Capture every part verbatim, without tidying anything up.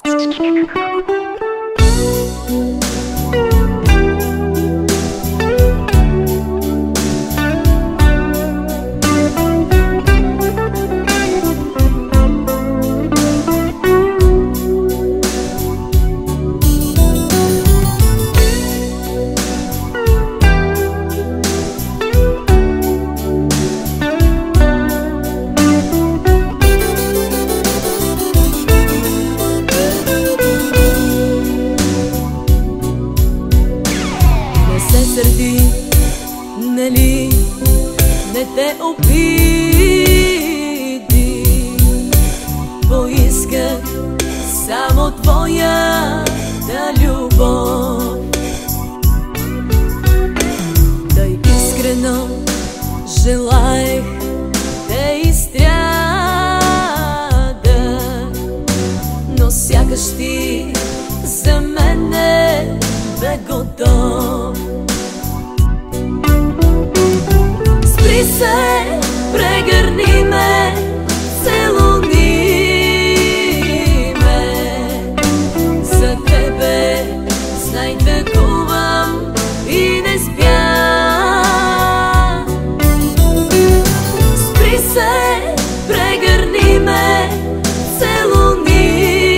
Сърди, нали не те обиди, поисках само твоята любов. Тъй искрено желаех те изстряда, но сякаш ти за мен не бе готов. Спри се, прегърни ме, целуни ме. За тебе знай тъгувам и не спя. Спри се, прегърни ме, целуни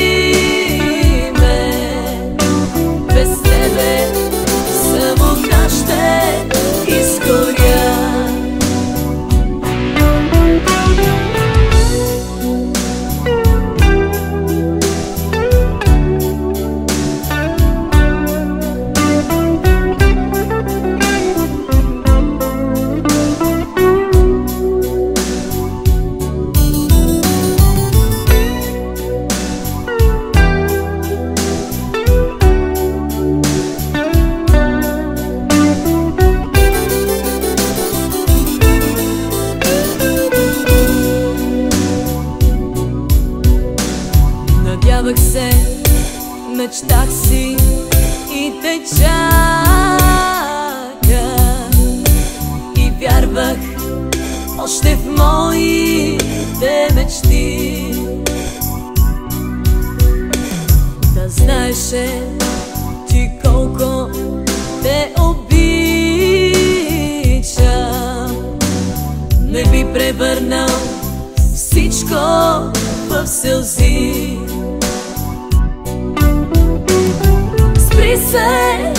ме. Без тебе самотна ще изгоря. Надявах се, мечтах си и те чаках, и вярвах още в моите мечти. Да знаеше ти колко те обичам, не би превърнал всичко в сълзи. Спри се,